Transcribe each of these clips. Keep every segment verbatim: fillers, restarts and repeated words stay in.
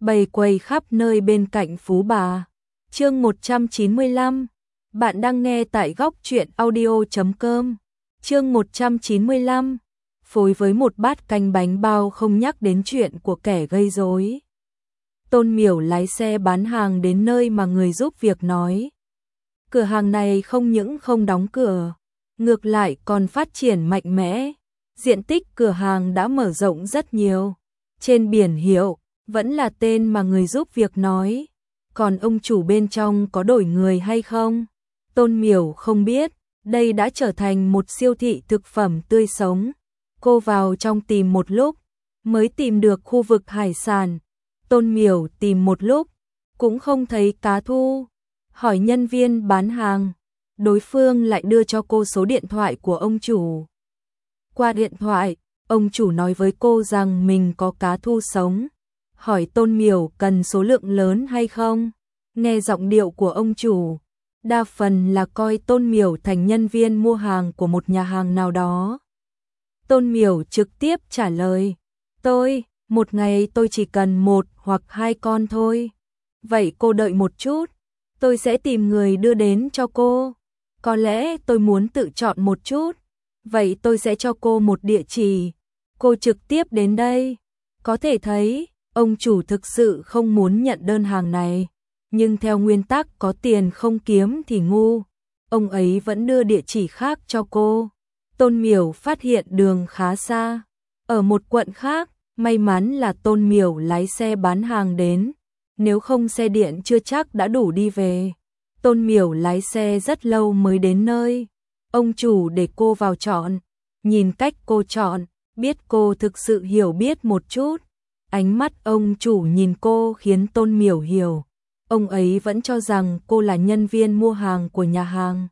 bày quầy khắp nơi bên cạnh Phú Bà. Chương một trăm chín mươi lăm. Bạn đang nghe tại góc truyện audio chấm com. Chương một trăm chín mươi lăm. Phối với một bát canh bánh bao không nhắc đến chuyện của kẻ gây rối. Tôn Miểu lái xe bán hàng đến nơi mà người giúp việc nói. Cửa hàng này không những không đóng cửa, ngược lại còn phát triển mạnh mẽ. Diện tích cửa hàng đã mở rộng rất nhiều. Trên biển hiệu vẫn là tên mà người giúp việc nói. Còn ông chủ bên trong có đổi người hay không? Tôn Miểu không biết. Đây đã trở thành một siêu thị thực phẩm tươi sống. Cô vào trong tìm một lúc, mới tìm được khu vực hải sản. Tôn Miểu tìm một lúc, cũng không thấy cá thu. Hỏi nhân viên bán hàng, đối phương lại đưa cho cô số điện thoại của ông chủ. Qua điện thoại, ông chủ nói với cô rằng mình có cá thu sống. Hỏi Tôn Miểu cần số lượng lớn hay không? Nghe giọng điệu của ông chủ, đa phần là coi Tôn Miểu thành nhân viên mua hàng của một nhà hàng nào đó. Tôn Miểu trực tiếp trả lời, tôi, một ngày tôi chỉ cần một hoặc hai con thôi. Vậy cô đợi một chút, tôi sẽ tìm người đưa đến cho cô. Có lẽ tôi muốn tự chọn một chút, vậy tôi sẽ cho cô một địa chỉ. Cô trực tiếp đến đây. Có thể thấy, ông chủ thực sự không muốn nhận đơn hàng này. Nhưng theo nguyên tắc có tiền không kiếm thì ngu. Ông ấy vẫn đưa địa chỉ khác cho cô. Tôn Miểu phát hiện đường khá xa. Ở một quận khác, may mắn là Tôn Miểu lái xe bán hàng đến. Nếu không xe điện chưa chắc đã đủ đi về. Tôn Miểu lái xe rất lâu mới đến nơi. Ông chủ để cô vào chọn. Nhìn cách cô chọn, biết cô thực sự hiểu biết một chút. Ánh mắt ông chủ nhìn cô khiến Tôn Miểu hiểu. Ông ấy vẫn cho rằng cô là nhân viên mua hàng của nhà hàng.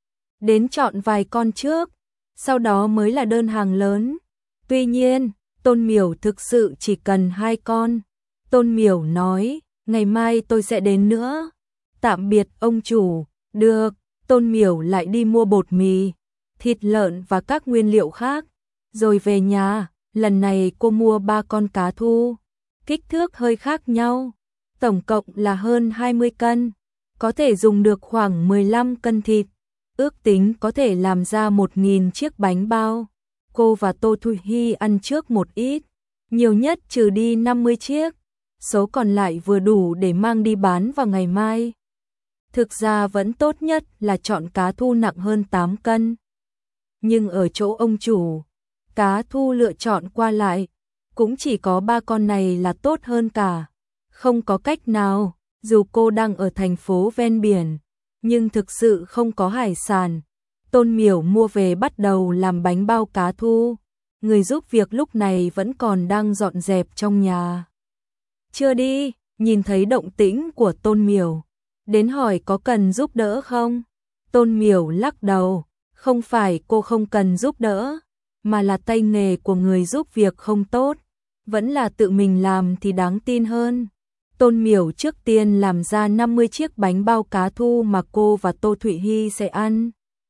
Đến chọn vài con trước, sau đó mới là đơn hàng lớn. Tuy nhiên, Tôn Miểu thực sự chỉ cần hai con. Tôn Miểu nói, ngày mai tôi sẽ đến nữa. Tạm biệt ông chủ. Được. Tôn Miểu lại đi mua bột mì, thịt lợn và các nguyên liệu khác. Rồi về nhà, lần này cô mua ba con cá thu. Kích thước hơi khác nhau. Tổng cộng là hơn hai mươi cân. Có thể dùng được khoảng mười lăm cân thịt. Ước tính có thể làm ra một nghìn chiếc bánh bao. Cô và Tô Thụy Hy ăn trước một ít. Nhiều nhất trừ đi năm mươi chiếc. Số còn lại vừa đủ để mang đi bán vào ngày mai. Thực ra vẫn tốt nhất là chọn cá thu nặng hơn tám cân. Nhưng ở chỗ ông chủ, cá thu lựa chọn qua lại, cũng chỉ có ba con này là tốt hơn cả. Không có cách nào, dù cô đang ở thành phố ven biển, nhưng thực sự không có hải sản. Tôn Miểu mua về bắt đầu làm bánh bao cá thu. Người giúp việc lúc này vẫn còn đang dọn dẹp trong nhà. Chưa đi, nhìn thấy động tĩnh của Tôn Miểu, đến hỏi có cần giúp đỡ không? Tôn Miểu lắc đầu, không phải cô không cần giúp đỡ, mà là tay nghề của người giúp việc không tốt, vẫn là tự mình làm thì đáng tin hơn. Tôn Miểu trước tiên làm ra năm mươi chiếc bánh bao cá thu mà cô và Tô Thụy Hy sẽ ăn.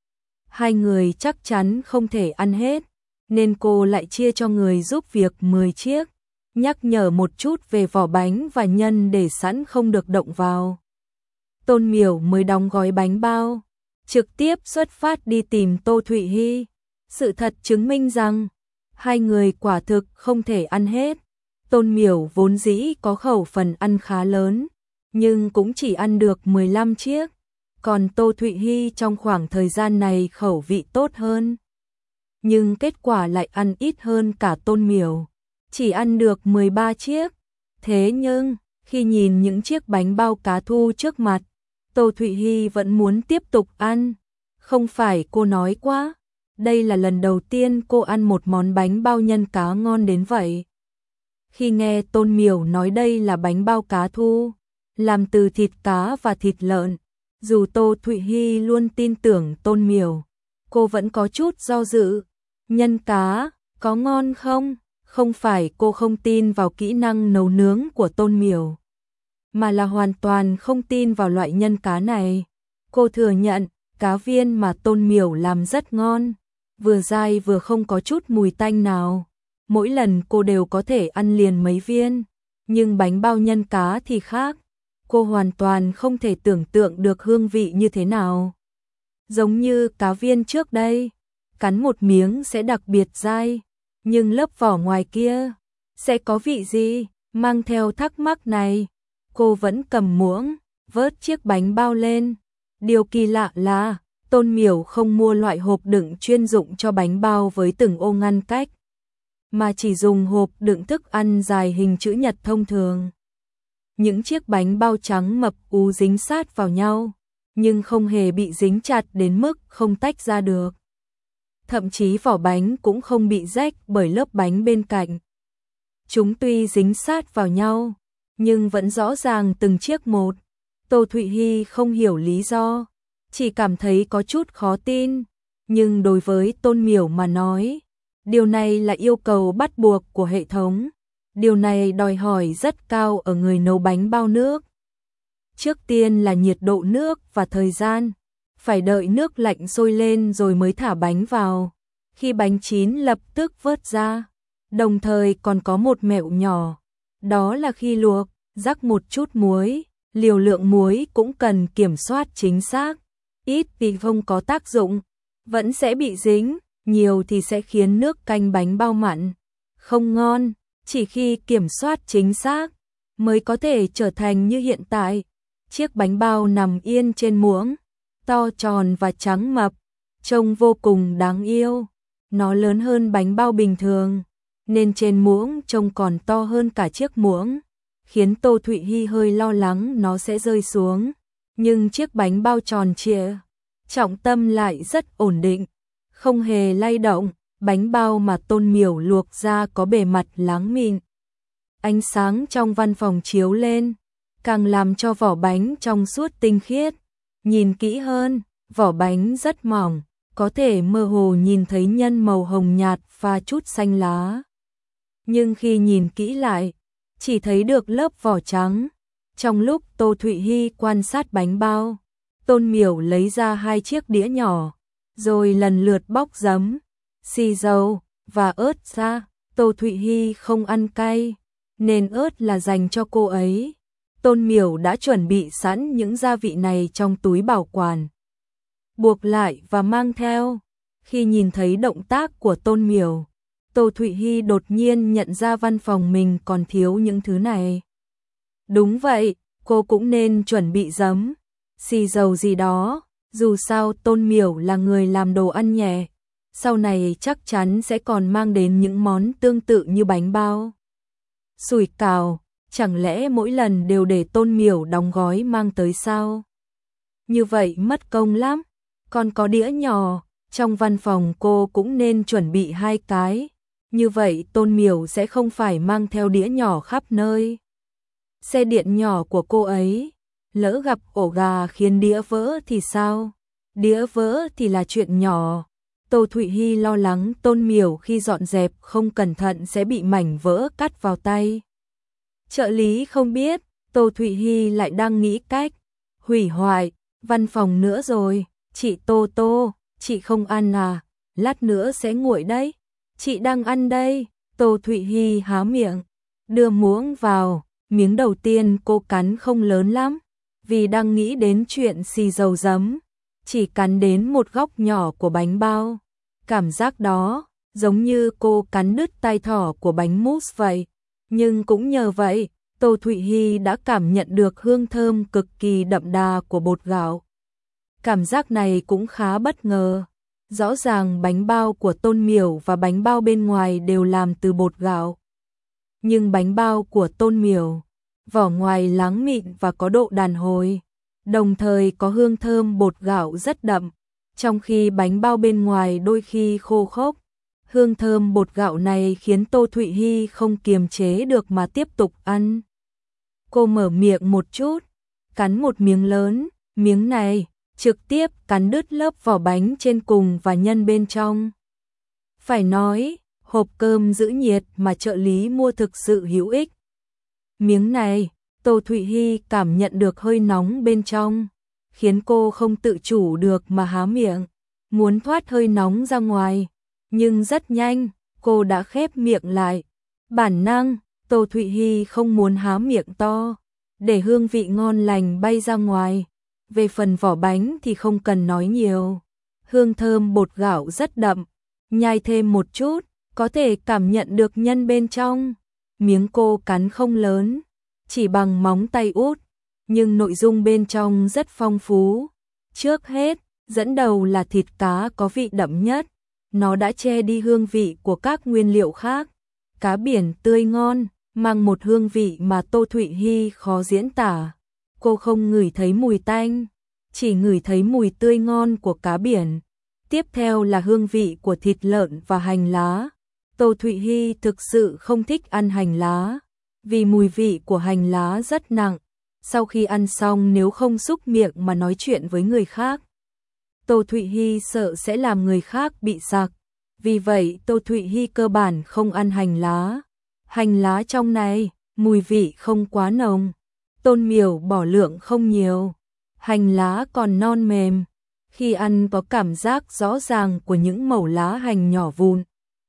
Hai người chắc chắn không thể ăn hết, nên cô lại chia cho người giúp việc mười chiếc, nhắc nhở một chút về vỏ bánh và nhân để sẵn không được động vào. Tôn Miểu mới đóng gói bánh bao, trực tiếp xuất phát đi tìm Tô Thụy Hy. Sự thật chứng minh rằng, hai người quả thực không thể ăn hết. Tôn Miểu vốn dĩ có khẩu phần ăn khá lớn, nhưng cũng chỉ ăn được mười lăm chiếc. Còn Tô Thụy Hy trong khoảng thời gian này khẩu vị tốt hơn. Nhưng kết quả lại ăn ít hơn cả Tôn Miểu, chỉ ăn được mười ba chiếc. Thế nhưng, khi nhìn những chiếc bánh bao cá thu trước mặt, Tô Thụy Hy vẫn muốn tiếp tục ăn. Không phải cô nói quá, đây là lần đầu tiên cô ăn một món bánh bao nhân cá ngon đến vậy. Khi nghe Tôn Miểu nói đây là bánh bao cá thu, làm từ thịt cá và thịt lợn, dù Tô Thụy Hy luôn tin tưởng Tôn Miểu, cô vẫn có chút do dự. Nhân cá, có ngon không? Không phải cô không tin vào kỹ năng nấu nướng của Tôn Miểu, mà là hoàn toàn không tin vào loại nhân cá này. Cô thừa nhận, cá viên mà Tôn Miểu làm rất ngon, vừa dai vừa không có chút mùi tanh nào. Mỗi lần cô đều có thể ăn liền mấy viên. Nhưng bánh bao nhân cá thì khác, cô hoàn toàn không thể tưởng tượng được hương vị như thế nào. Giống như cá viên trước đây, cắn một miếng sẽ đặc biệt dai, nhưng lớp vỏ ngoài kia sẽ có vị gì? Mang theo thắc mắc này, cô vẫn cầm muỗng, vớt chiếc bánh bao lên. Điều kỳ lạ là, Tôn Miểu không mua loại hộp đựng chuyên dụng cho bánh bao với từng ô ngăn cách, mà chỉ dùng hộp đựng thức ăn dài hình chữ nhật thông thường. Những chiếc bánh bao trắng mập ú dính sát vào nhau, nhưng không hề bị dính chặt đến mức không tách ra được. Thậm chí vỏ bánh cũng không bị rách bởi lớp bánh bên cạnh. Chúng tuy dính sát vào nhau, nhưng vẫn rõ ràng từng chiếc một. Tô Thụy Hy không hiểu lý do, chỉ cảm thấy có chút khó tin. Nhưng đối với Tôn Miểu mà nói, điều này là yêu cầu bắt buộc của hệ thống. Điều này đòi hỏi rất cao ở người nấu bánh bao nước. Trước tiên là nhiệt độ nước và thời gian, phải đợi nước lạnh sôi lên rồi mới thả bánh vào. Khi bánh chín lập tức vớt ra. Đồng thời còn có một mẹo nhỏ, đó là khi luộc, rắc một chút muối, liều lượng muối cũng cần kiểm soát chính xác. Ít thì không có tác dụng, vẫn sẽ bị dính, nhiều thì sẽ khiến nước canh bánh bao mặn, không ngon. Chỉ khi kiểm soát chính xác mới có thể trở thành như hiện tại. Chiếc bánh bao nằm yên trên muỗng, to tròn và trắng mập, trông vô cùng đáng yêu. Nó lớn hơn bánh bao bình thường, nên trên muỗng trông còn to hơn cả chiếc muỗng, khiến Tô Thụy Hy hơi lo lắng nó sẽ rơi xuống. Nhưng chiếc bánh bao tròn trịa, trọng tâm lại rất ổn định, không hề lay động. Bánh bao mà Tôn Miểu luộc ra có bề mặt láng mịn. Ánh sáng trong văn phòng chiếu lên, càng làm cho vỏ bánh trong suốt tinh khiết. Nhìn kỹ hơn, vỏ bánh rất mỏng, có thể mơ hồ nhìn thấy nhân màu hồng nhạt pha chút xanh lá. Nhưng khi nhìn kỹ lại, chỉ thấy được lớp vỏ trắng. Trong lúc Tô Thụy Hy quan sát bánh bao, Tôn Miểu lấy ra hai chiếc đĩa nhỏ, rồi lần lượt bóc giấm, xì dầu và ớt ra. Tô Thụy Hy không ăn cay, nên ớt là dành cho cô ấy. Tôn Miểu đã chuẩn bị sẵn những gia vị này trong túi bảo quản, buộc lại và mang theo. Khi nhìn thấy động tác của Tôn Miểu, Tô Thụy Hy đột nhiên nhận ra văn phòng mình còn thiếu những thứ này. Đúng vậy, cô cũng nên chuẩn bị giấm, xì dầu gì đó. Dù sao Tôn Miểu là người làm đồ ăn nhẹ, sau này chắc chắn sẽ còn mang đến những món tương tự như bánh bao, sủi cảo. Chẳng lẽ mỗi lần đều để Tôn Miểu đóng gói mang tới sao? Như vậy mất công lắm. Còn có đĩa nhỏ, trong văn phòng cô cũng nên chuẩn bị hai cái. Như vậy Tôn Miểu sẽ không phải mang theo đĩa nhỏ khắp nơi. Xe điện nhỏ của cô ấy, lỡ gặp ổ gà khiến đĩa vỡ thì sao? Đĩa vỡ thì là chuyện nhỏ. Tô Thụy Hy lo lắng Tôn Miểu khi dọn dẹp không cẩn thận sẽ bị mảnh vỡ cắt vào tay. Trợ lý không biết, Tô Thụy Hy lại đang nghĩ cách hủy hoại văn phòng nữa rồi. Chị Tô Tô, chị không ăn à? Lát nữa sẽ nguội đấy. Chị đang ăn đây. Tô Thụy Hy há miệng, đưa muỗng vào. Miếng đầu tiên cô cắn không lớn lắm, vì đang nghĩ đến chuyện xì dầu giấm. Chỉ cắn đến một góc nhỏ của bánh bao. Cảm giác đó giống như cô cắn đứt tai thỏ của bánh mousse vậy. Nhưng cũng nhờ vậy, Tô Thụy Hy đã cảm nhận được hương thơm cực kỳ đậm đà của bột gạo. Cảm giác này cũng khá bất ngờ. Rõ ràng bánh bao của Tôn Miểu và bánh bao bên ngoài đều làm từ bột gạo. Nhưng bánh bao của Tôn Miểu, vỏ ngoài láng mịn và có độ đàn hồi, đồng thời có hương thơm bột gạo rất đậm, trong khi bánh bao bên ngoài đôi khi khô khốc. Hương thơm bột gạo này khiến Tô Thụy Hy không kiềm chế được mà tiếp tục ăn. Cô mở miệng một chút, cắn một miếng lớn, miếng này trực tiếp cắn đứt lớp vỏ bánh trên cùng và nhân bên trong. Phải nói, hộp cơm giữ nhiệt mà trợ lý mua thực sự hữu ích. Miếng này, Tô Thụy Hy cảm nhận được hơi nóng bên trong, khiến cô không tự chủ được mà há miệng, muốn thoát hơi nóng ra ngoài. Nhưng rất nhanh, cô đã khép miệng lại. Bản năng, Tô Thụy Hi không muốn há miệng to, để hương vị ngon lành bay ra ngoài. Về phần vỏ bánh thì không cần nói nhiều. Hương thơm bột gạo rất đậm, nhai thêm một chút, có thể cảm nhận được nhân bên trong. Miếng cô cắn không lớn, chỉ bằng móng tay út, nhưng nội dung bên trong rất phong phú. Trước hết, dẫn đầu là thịt cá có vị đậm nhất, nó đã che đi hương vị của các nguyên liệu khác. Cá biển tươi ngon, mang một hương vị mà Tô Thụy Hi khó diễn tả. Cô không ngửi thấy mùi tanh, chỉ ngửi thấy mùi tươi ngon của cá biển. Tiếp theo là hương vị của thịt lợn và hành lá. Tô Thụy Hi thực sự không thích ăn hành lá, vì mùi vị của hành lá rất nặng. Sau khi ăn xong nếu không xúc miệng mà nói chuyện với người khác, Tô Thụy Hi sợ sẽ làm người khác bị sặc. Vì vậy Tô Thụy Hi cơ bản không ăn hành lá. Hành lá trong này, mùi vị không quá nồng. Tôn Miểu bỏ lượng không nhiều. Hành lá còn non mềm. Khi ăn có cảm giác rõ ràng của những mẩu lá hành nhỏ vụn.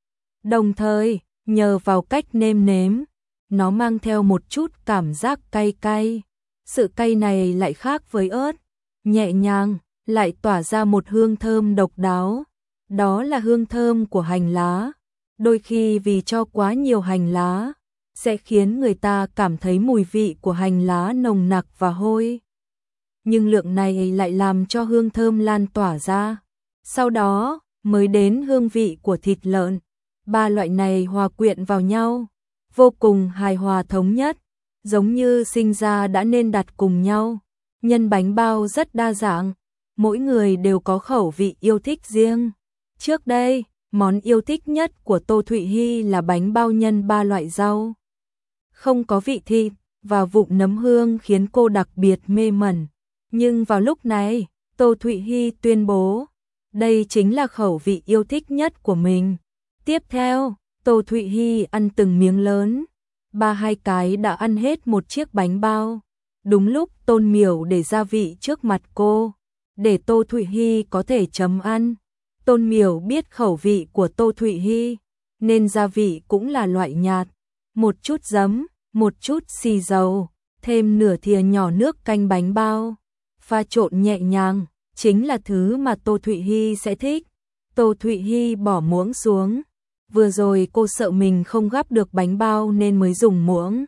Đồng thời, nhờ vào cách nêm nếm, nó mang theo một chút cảm giác cay cay. Sự cay này lại khác với ớt, nhẹ nhàng, lại tỏa ra một hương thơm độc đáo. Đó là hương thơm của hành lá. Đôi khi vì cho quá nhiều hành lá, sẽ khiến người ta cảm thấy mùi vị của hành lá nồng nặc và hôi. Nhưng lượng này lại làm cho hương thơm lan tỏa ra. Sau đó, mới đến hương vị của thịt lợn. Ba loại này hòa quyện vào nhau, vô cùng hài hòa thống nhất, giống như sinh ra đã nên đặt cùng nhau. Nhân bánh bao rất đa dạng, mỗi người đều có khẩu vị yêu thích riêng. Trước đây, món yêu thích nhất của Tô Thụy Hi là bánh bao nhân ba loại rau. Không có vị thịt và vụn nấm hương khiến cô đặc biệt mê mẩn. Nhưng vào lúc này, Tô Thụy Hi tuyên bố, đây chính là khẩu vị yêu thích nhất của mình. Tiếp theo, Tô Thụy Hi ăn từng miếng lớn, ba hai cái đã ăn hết một chiếc bánh bao. Đúng lúc Tôn Miểu để gia vị trước mặt cô, để Tô Thụy Hi có thể chấm ăn. Tôn Miểu biết khẩu vị của Tô Thụy Hi, nên gia vị cũng là loại nhạt. Một chút giấm, một chút xì dầu, thêm nửa thìa nhỏ nước canh bánh bao. Pha trộn nhẹ nhàng, chính là thứ mà Tô Thụy Hi sẽ thích. Tô Thụy Hi bỏ muỗng xuống. Vừa rồi cô sợ mình không gắp được bánh bao nên mới dùng muỗng.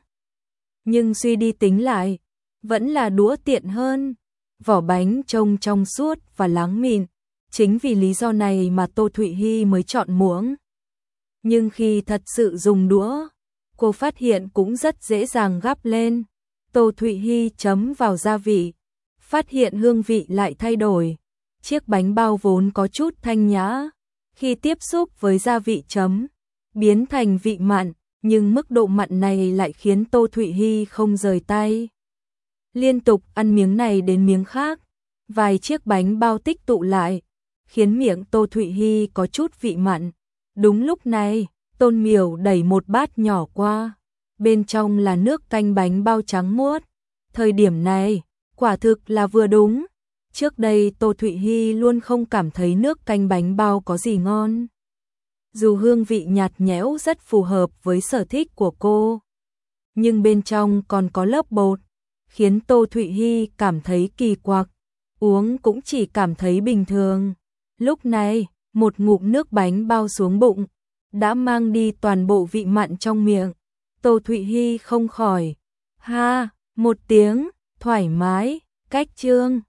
Nhưng suy đi tính lại, vẫn là đũa tiện hơn. Vỏ bánh trông trong suốt và láng mịn. Chính vì lý do này mà Tô Thụy Hi mới chọn muỗng. Nhưng khi thật sự dùng đũa, cô phát hiện cũng rất dễ dàng gắp lên. Tô Thụy Hi chấm vào gia vị, phát hiện hương vị lại thay đổi. Chiếc bánh bao vốn có chút thanh nhã, khi tiếp xúc với gia vị chấm, biến thành vị mặn, nhưng mức độ mặn này lại khiến Tô Thụy Hi không rời tay. Liên tục ăn miếng này đến miếng khác, vài chiếc bánh bao tích tụ lại, khiến miệng Tô Thụy Hi có chút vị mặn. Đúng lúc này, Tôn Miểu đẩy một bát nhỏ qua, bên trong là nước canh bánh bao trắng muốt. Thời điểm này, quả thực là vừa đúng. Trước đây Tô Thụy Hi luôn không cảm thấy nước canh bánh bao có gì ngon. Dù hương vị nhạt nhẽo rất phù hợp với sở thích của cô, nhưng bên trong còn có lớp bột, khiến Tô Thụy Hi cảm thấy kỳ quặc, uống cũng chỉ cảm thấy bình thường. Lúc này, một ngụm nước bánh bao xuống bụng, đã mang đi toàn bộ vị mặn trong miệng. Tô Thụy Hi không khỏi ha một tiếng, thoải mái, cách chương.